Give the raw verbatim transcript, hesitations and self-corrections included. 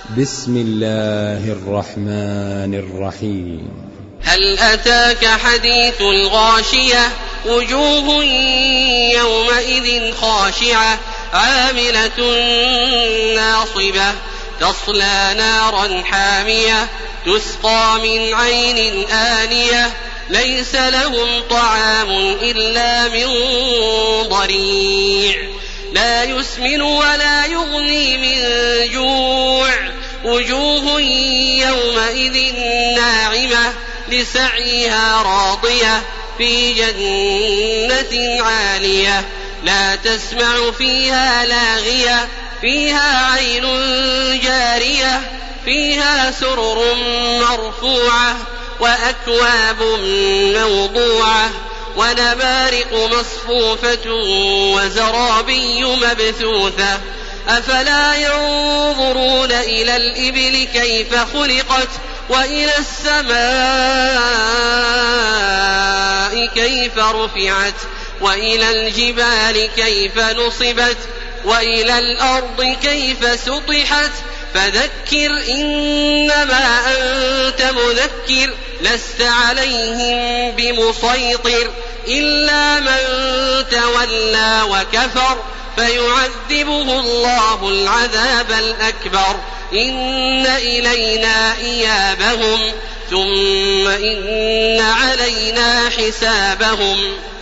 بسم الله الرحمن الرحيم. هل أتاك حديث الغاشية وجوه يومئذ خاشعة عاملة ناصبة تصلى نارا حامية تسقى من عين آنية ليس لهم طعام إلا من ضريع لا يسمن ولا يغني من جوع وجوه يومئذ ناعمة لسعيها راضية في جنة عالية لا تسمع فيها لاغية فيها عين جارية فيها سرر مرفوعة وأكواب موضوعة ونمارق مصفوفة وزرابي مبثوثة أفلا ينظرون إلى الإبل كيف خلقت وإلى السماء كيف رفعت وإلى الجبال كيف نصبت وإلى الأرض كيف سطحت فذكر إنما أنت مذكر لست عليهم بمسيطر إلا من تولى وكفر فيعذبه الله العذاب الأكبر إن إلينا إيابهم ثم إن علينا حسابهم.